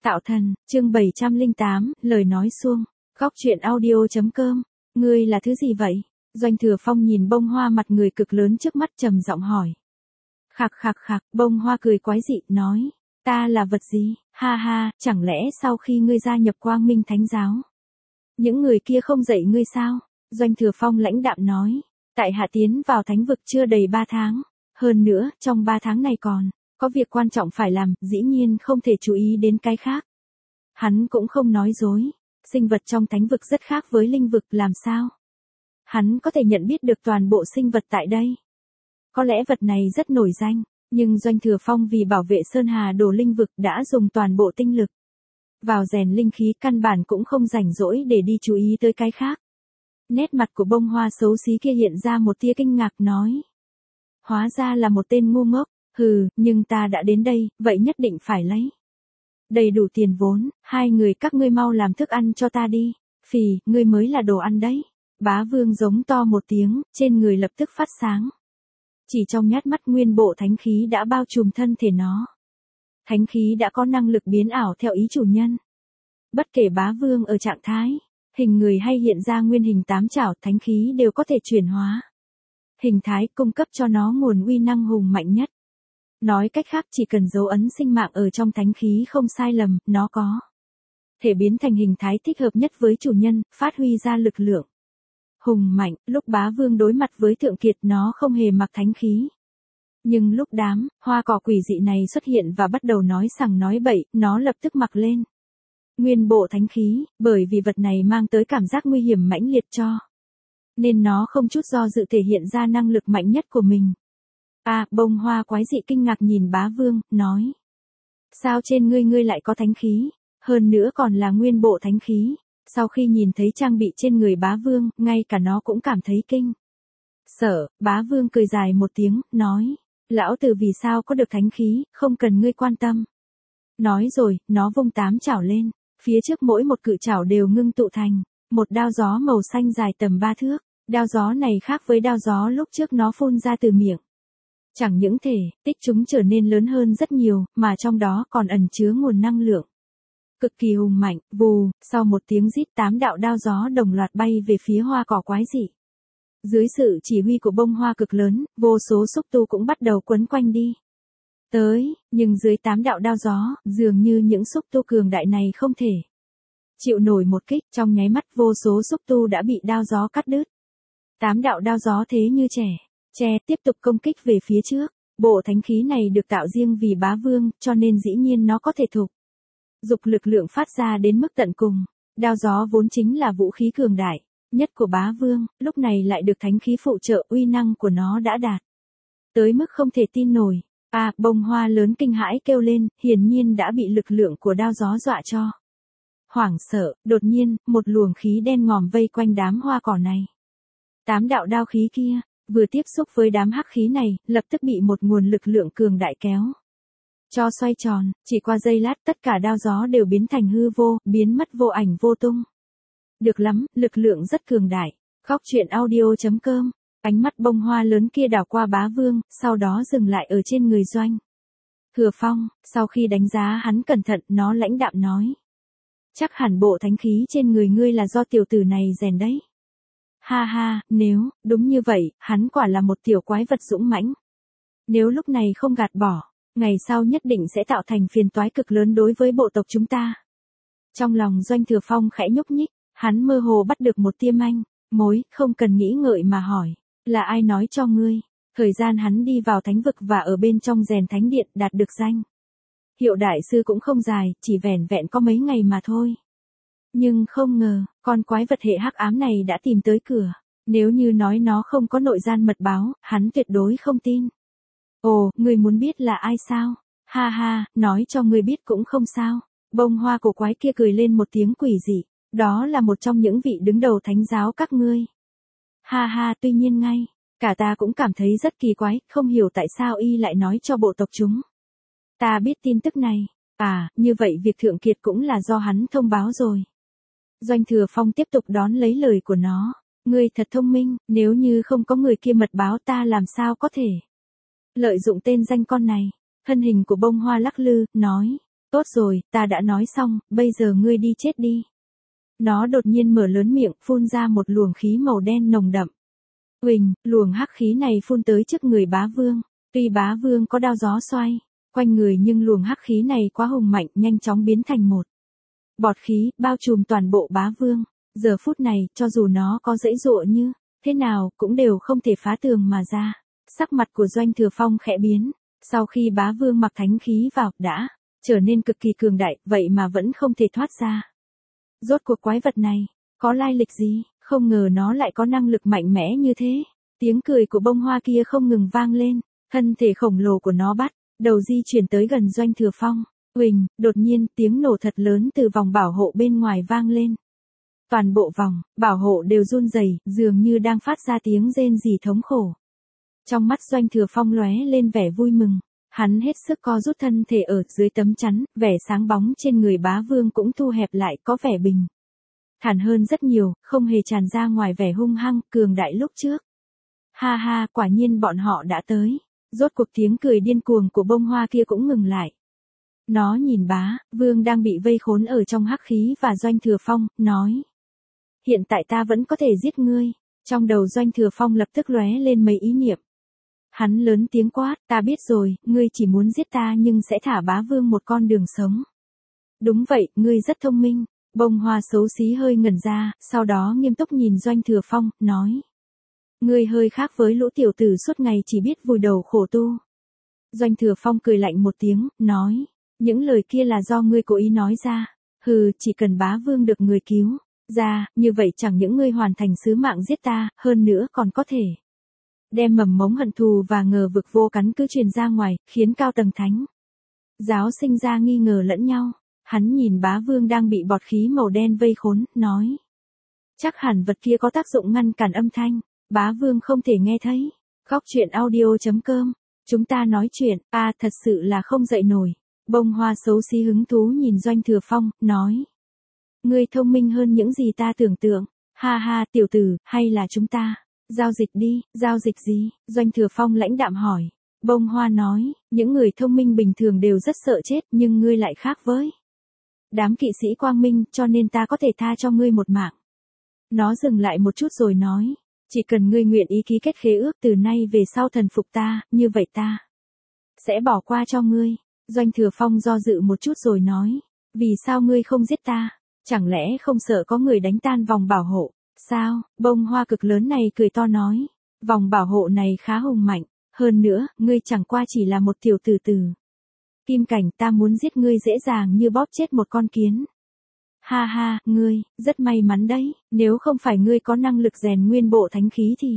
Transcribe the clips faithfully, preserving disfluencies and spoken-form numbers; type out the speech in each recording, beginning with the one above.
Tạo thần, chương bảy trăm lẻ tám, lời nói suông. Góc truyện audio chấm com. Ngươi là thứ gì vậy? Doanh Thừa Phong nhìn bông hoa mặt người cực lớn trước mắt trầm giọng hỏi. Khạc khạc khạc, bông hoa cười quái dị, nói. Ta là vật gì? Ha ha, chẳng lẽ sau khi ngươi gia nhập Quang Minh Thánh Giáo, những người kia không dạy ngươi sao? Doanh Thừa Phong lãnh đạm nói. Tại hạ tiến vào thánh vực chưa đầy ba tháng. Hơn nữa, trong ba tháng này còn có việc quan trọng phải làm, dĩ nhiên không thể chú ý đến cái khác. Hắn cũng không nói dối. Sinh vật trong thánh vực rất khác với linh vực, làm sao hắn có thể nhận biết được toàn bộ sinh vật tại đây? Có lẽ vật này rất nổi danh, nhưng Doanh Thừa Phong vì bảo vệ Sơn Hà Đồ linh vực đã dùng toàn bộ tinh lực vào rèn linh khí, căn bản cũng không rảnh rỗi để đi chú ý tới cái khác. Nét mặt của bông hoa xấu xí kia hiện ra một tia kinh ngạc, nói. Hóa ra là một tên ngu ngốc. Hừ, nhưng ta đã đến đây, vậy nhất định phải lấy đầy đủ tiền vốn. Hai người các ngươi mau làm thức ăn cho ta đi. Phì, ngươi mới là đồ ăn đấy. Bá Vương giống to một tiếng, trên người lập tức phát sáng. Chỉ trong nhát mắt nguyên bộ thánh khí đã bao trùm thân thể nó. Thánh khí đã có năng lực biến ảo theo ý chủ nhân. Bất kể Bá Vương ở trạng thái hình người hay hiện ra nguyên hình tám chảo, thánh khí đều có thể chuyển hóa hình thái, cung cấp cho nó nguồn uy năng hùng mạnh nhất. Nói cách khác, chỉ cần dấu ấn sinh mạng ở trong thánh khí không sai lầm, nó có thể biến thành hình thái thích hợp nhất với chủ nhân, phát huy ra lực lượng hùng mạnh. Lúc Bá Vương đối mặt với Thượng Kiệt, nó không hề mặc thánh khí. Nhưng lúc đám hoa cỏ quỷ dị này xuất hiện và bắt đầu nói sằng nói bậy, nó lập tức mặc lên nguyên bộ thánh khí, bởi vì vật này mang tới cảm giác nguy hiểm mãnh liệt cho nên nó không chút do dự thể hiện ra năng lực mạnh nhất của mình. À, bông hoa quái dị kinh ngạc nhìn Bá Vương, nói. Sao trên ngươi ngươi lại có thánh khí, hơn nữa còn là nguyên bộ thánh khí? Sau khi nhìn thấy trang bị trên người Bá Vương, ngay cả nó cũng cảm thấy kinh sợ. Bá Vương cười dài một tiếng, nói. Lão tử vì sao có được thánh khí, không cần ngươi quan tâm. Nói rồi, nó vung tám chảo lên, phía trước mỗi một cự chảo đều ngưng tụ thành một đao gió màu xanh dài tầm ba thước. Đao gió này khác với đao gió lúc trước nó phun ra từ miệng. Chẳng những thể tích chúng trở nên lớn hơn rất nhiều, mà trong đó còn ẩn chứa nguồn năng lượng cực kỳ hùng mạnh. Vù, sau một tiếng rít, tám đạo đao gió đồng loạt bay về phía hoa cỏ quái dị. Dưới sự chỉ huy của bông hoa cực lớn, vô số xúc tu cũng bắt đầu quấn quanh đi tới, nhưng dưới tám đạo đao gió, dường như những xúc tu cường đại này không thể chịu nổi một kích. Trong nháy mắt, vô số xúc tu đã bị đao gió cắt đứt. Tám đạo đao gió thế như trẻ tre tiếp tục công kích về phía trước. Bộ thánh khí này được tạo riêng vì Bá Vương, cho nên dĩ nhiên nó có thể thúc dục lực lượng phát ra đến mức tận cùng. Đao gió vốn chính là vũ khí cường đại nhất của Bá Vương, lúc này lại được thánh khí phụ trợ, uy năng của nó đã đạt tới mức không thể tin nổi. À, bông hoa lớn kinh hãi kêu lên, hiển nhiên đã bị lực lượng của đao gió dọa cho hoảng sợ. Đột nhiên, một luồng khí đen ngòm vây quanh đám hoa cỏ này. Tám đạo đao khí kia vừa tiếp xúc với đám hắc khí này, lập tức bị một nguồn lực lượng cường đại kéo cho xoay tròn. Chỉ qua giây lát, tất cả đao gió đều biến thành hư vô, biến mất vô ảnh vô tung. Được lắm, lực lượng rất cường đại. Góc truyện audio chấm com. Ánh mắt bông hoa lớn kia đảo qua Bá Vương, sau đó dừng lại ở trên người Doanh Thừa Phong. Sau khi đánh giá hắn cẩn thận, nó lãnh đạm nói. Chắc hẳn bộ thánh khí trên người ngươi là do tiểu tử này rèn đấy. Ha ha, nếu đúng như vậy, hắn quả là một tiểu quái vật dũng mãnh. Nếu lúc này không gạt bỏ, ngày sau nhất định sẽ tạo thành phiền toái cực lớn đối với bộ tộc chúng ta. Trong lòng Doanh Thừa Phong khẽ nhúc nhích, hắn mơ hồ bắt được một tia manh mối, không cần nghĩ ngợi mà hỏi. Là ai nói cho ngươi? Thời gian hắn đi vào thánh vực và ở bên trong rèn thánh điện đạt được danh hiệu đại sư cũng không dài, chỉ vẻn vẹn có mấy ngày mà thôi. Nhưng không ngờ, con quái vật hệ hắc ám này đã tìm tới cửa. Nếu như nói nó không có nội gian mật báo, hắn tuyệt đối không tin. Ồ, ngươi muốn biết là ai sao? Ha ha, nói cho ngươi biết cũng không sao. Bông hoa cổ quái kia cười lên một tiếng quỷ dị. Đó là một trong những vị đứng đầu thánh giáo các ngươi. Ha ha, tuy nhiên ngay cả ta cũng cảm thấy rất kỳ quái, không hiểu tại sao y lại nói cho bộ tộc chúng ta biết tin tức này. À, như vậy việc Thượng Kiệt cũng là do hắn thông báo rồi. Doanh Thừa Phong tiếp tục đón lấy lời của nó. Ngươi thật thông minh, nếu như không có người kia mật báo ta làm sao có thể lợi dụng tên danh con này. Thân hình của bông hoa lắc lư, nói. Tốt rồi, ta đã nói xong, bây giờ ngươi đi chết đi. Nó đột nhiên mở lớn miệng, phun ra một luồng khí màu đen nồng đậm. Uỳnh, luồng hắc khí này phun tới trước người bá vương. Tuy bá vương có đao gió xoay quanh người nhưng luồng hắc khí này quá hùng mạnh, nhanh chóng biến thành một bọt khí, bao trùm toàn bộ bá vương. Giờ phút này, cho dù nó có dãy dụa như thế nào, cũng đều không thể phá tường mà ra. Sắc mặt của Doanh Thừa Phong khẽ biến. Sau khi bá vương mặc thánh khí vào, đã trở nên cực kỳ cường đại, vậy mà vẫn không thể thoát ra. Rốt cuộc quái vật này, có lai lịch gì, không ngờ nó lại có năng lực mạnh mẽ như thế. Tiếng cười của bông hoa kia không ngừng vang lên, thân thể khổng lồ của nó bắt đầu di chuyển tới gần Doanh Thừa Phong. Uỳnh, đột nhiên tiếng nổ thật lớn từ vòng bảo hộ bên ngoài vang lên. Toàn bộ vòng bảo hộ đều run rẩy, dường như đang phát ra tiếng rên rỉ thống khổ. Trong mắt Doanh Thừa Phong lóe lên vẻ vui mừng, hắn hết sức co rút thân thể ở dưới tấm chắn, vẻ sáng bóng trên người bá vương cũng thu hẹp lại, có vẻ bình thản hơn rất nhiều, không hề tràn ra ngoài vẻ hung hăng, cường đại lúc trước. Ha ha, quả nhiên bọn họ đã tới. Rốt cuộc tiếng cười điên cuồng của bông hoa kia cũng ngừng lại. Nó nhìn bá vương đang bị vây khốn ở trong hắc khí và Doanh Thừa Phong, nói. Hiện tại ta vẫn có thể giết ngươi. Trong đầu Doanh Thừa Phong lập tức lóe lên mấy ý niệm. Hắn lớn tiếng quát, ta biết rồi, ngươi chỉ muốn giết ta nhưng sẽ thả bá vương một con đường sống. Đúng vậy, ngươi rất thông minh. Bông hoa xấu xí hơi ngẩn ra, sau đó nghiêm túc nhìn Doanh Thừa Phong, nói. Ngươi hơi khác với lũ tiểu tử suốt ngày chỉ biết vùi đầu khổ tu. Doanh Thừa Phong cười lạnh một tiếng, nói. Những lời kia là do ngươi cố ý nói ra. Hừ, chỉ cần bá vương được người cứu ra, như vậy chẳng những ngươi hoàn thành sứ mạng giết ta, hơn nữa còn có thể đem mầm mống hận thù và ngờ vực vô cắn cứ truyền ra ngoài, khiến cao tầng thánh giáo sinh ra nghi ngờ lẫn nhau. Hắn nhìn bá vương đang bị bọt khí màu đen vây khốn, nói. Chắc hẳn vật kia có tác dụng ngăn cản âm thanh, bá vương không thể nghe thấy. Góc truyện audio chấm com, chúng ta nói chuyện, à thật sự là không dậy nổi. Bông hoa xấu xí hứng thú nhìn Doanh Thừa Phong, nói. Ngươi thông minh hơn những gì ta tưởng tượng, ha ha tiểu tử, hay là chúng ta giao dịch đi. Giao dịch gì? Doanh Thừa Phong lãnh đạm hỏi. Bông hoa nói, những người thông minh bình thường đều rất sợ chết, nhưng ngươi lại khác với đám kỵ sĩ quang minh, cho nên ta có thể tha cho ngươi một mạng. Nó dừng lại một chút rồi nói, chỉ cần ngươi nguyện ý ký kết khế ước từ nay về sau thần phục ta, như vậy ta sẽ bỏ qua cho ngươi. Doanh Thừa Phong do dự một chút rồi nói, vì sao ngươi không giết ta? Chẳng lẽ không sợ có người đánh tan vòng bảo hộ? Sao? Bông hoa cực lớn này cười to nói, vòng bảo hộ này khá hùng mạnh, hơn nữa, ngươi chẳng qua chỉ là một tiểu tử tử kim cảnh, ta muốn giết ngươi dễ dàng như bóp chết một con kiến. Ha ha, ngươi, rất may mắn đấy, nếu không phải ngươi có năng lực rèn nguyên bộ thánh khí thì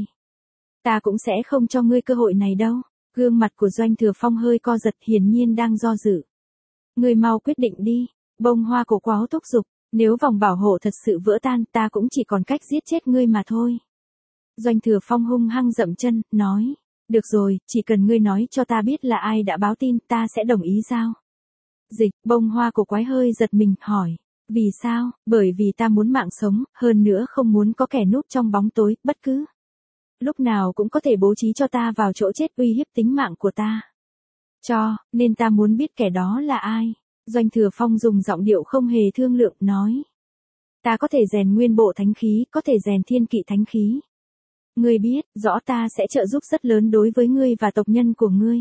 ta cũng sẽ không cho ngươi cơ hội này đâu. Gương mặt của Doanh Thừa Phong hơi co giật, hiển nhiên đang do dự. Ngươi mau quyết định đi. Bông hoa cổ quáo thúc giục, nếu vòng bảo hộ thật sự vỡ tan, ta cũng chỉ còn cách giết chết ngươi mà thôi. Doanh Thừa Phong hung hăng dậm chân, nói. Được rồi, chỉ cần ngươi nói cho ta biết là ai đã báo tin, ta sẽ đồng ý giao dịch. Bông hoa cổ quái hơi giật mình, hỏi. Vì sao? Bởi vì ta muốn mạng sống, hơn nữa không muốn có kẻ núp trong bóng tối, bất cứ lúc nào cũng có thể bố trí cho ta vào chỗ chết uy hiếp tính mạng của ta. Cho, nên ta muốn biết kẻ đó là ai. Doanh Thừa Phong dùng giọng điệu không hề thương lượng, nói. Ta có thể rèn nguyên bộ thánh khí, có thể rèn thiên kỵ thánh khí. Ngươi biết, rõ ta sẽ trợ giúp rất lớn đối với ngươi và tộc nhân của ngươi.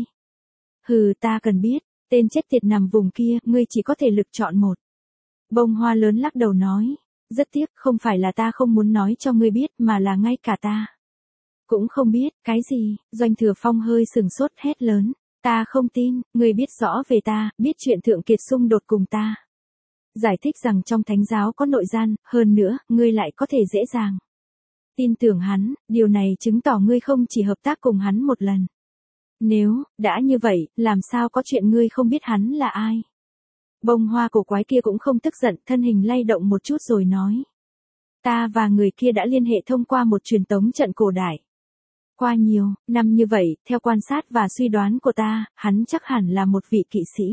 Hừ, ta cần biết, tên chết tiệt nằm vùng kia, ngươi chỉ có thể lực chọn một. Bông hoa lớn lắc đầu nói. Rất tiếc, không phải là ta không muốn nói cho ngươi biết, mà là ngay cả ta cũng không biết. Cái gì? Doanh Thừa Phong hơi sừng sốt, hét lớn. Ta không tin, ngươi biết rõ về ta, biết chuyện Thượng Kiệt xung đột cùng ta. Giải thích rằng trong thánh giáo có nội gian, hơn nữa, ngươi lại có thể dễ dàng tin tưởng hắn, điều này chứng tỏ ngươi không chỉ hợp tác cùng hắn một lần. Nếu, đã như vậy, làm sao có chuyện ngươi không biết hắn là ai? Bông hoa cổ quái kia cũng không tức giận, thân hình lay động một chút rồi nói. Ta và người kia đã liên hệ thông qua một truyền tống trận cổ đại. Qua nhiều năm như vậy, theo quan sát và suy đoán của ta, hắn chắc hẳn là một vị kỵ sĩ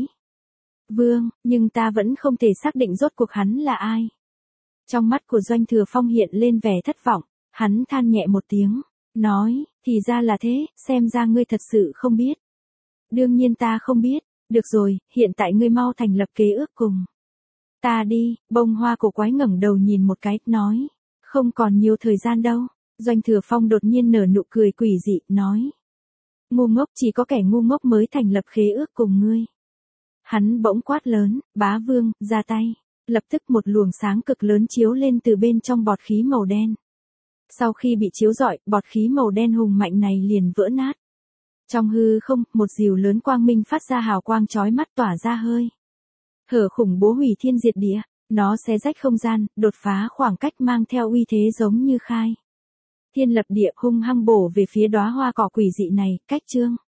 vương, nhưng ta vẫn không thể xác định rốt cuộc hắn là ai. Trong mắt của Doanh Thừa Phong hiện lên vẻ thất vọng, hắn than nhẹ một tiếng, nói, thì ra là thế, xem ra ngươi thật sự không biết. Đương nhiên ta không biết, Được rồi, hiện tại ngươi mau thành lập kế ước cùng ta đi. Bông hoa cổ quái ngẩng đầu nhìn một cái, nói. Không còn nhiều thời gian đâu. Doanh Thừa Phong đột nhiên nở nụ cười quỷ dị, nói. Ngu ngốc, chỉ có kẻ ngu ngốc mới thành lập khế ước cùng ngươi. Hắn bỗng quát lớn, Bá Vương, ra tay. Lập tức một luồng sáng cực lớn chiếu lên từ bên trong bọt khí màu đen. Sau khi bị chiếu rọi, bọt khí màu đen hùng mạnh này liền vỡ nát. Trong hư không, một rìu lớn quang minh phát ra hào quang chói mắt tỏa ra hơi hở khủng bố hủy thiên diệt địa. Nó xé rách không gian, đột phá khoảng cách, mang theo uy thế giống như khai thiên lập địa, hung hăng bổ về phía đóa hoa cỏ quỷ dị này. Cách chương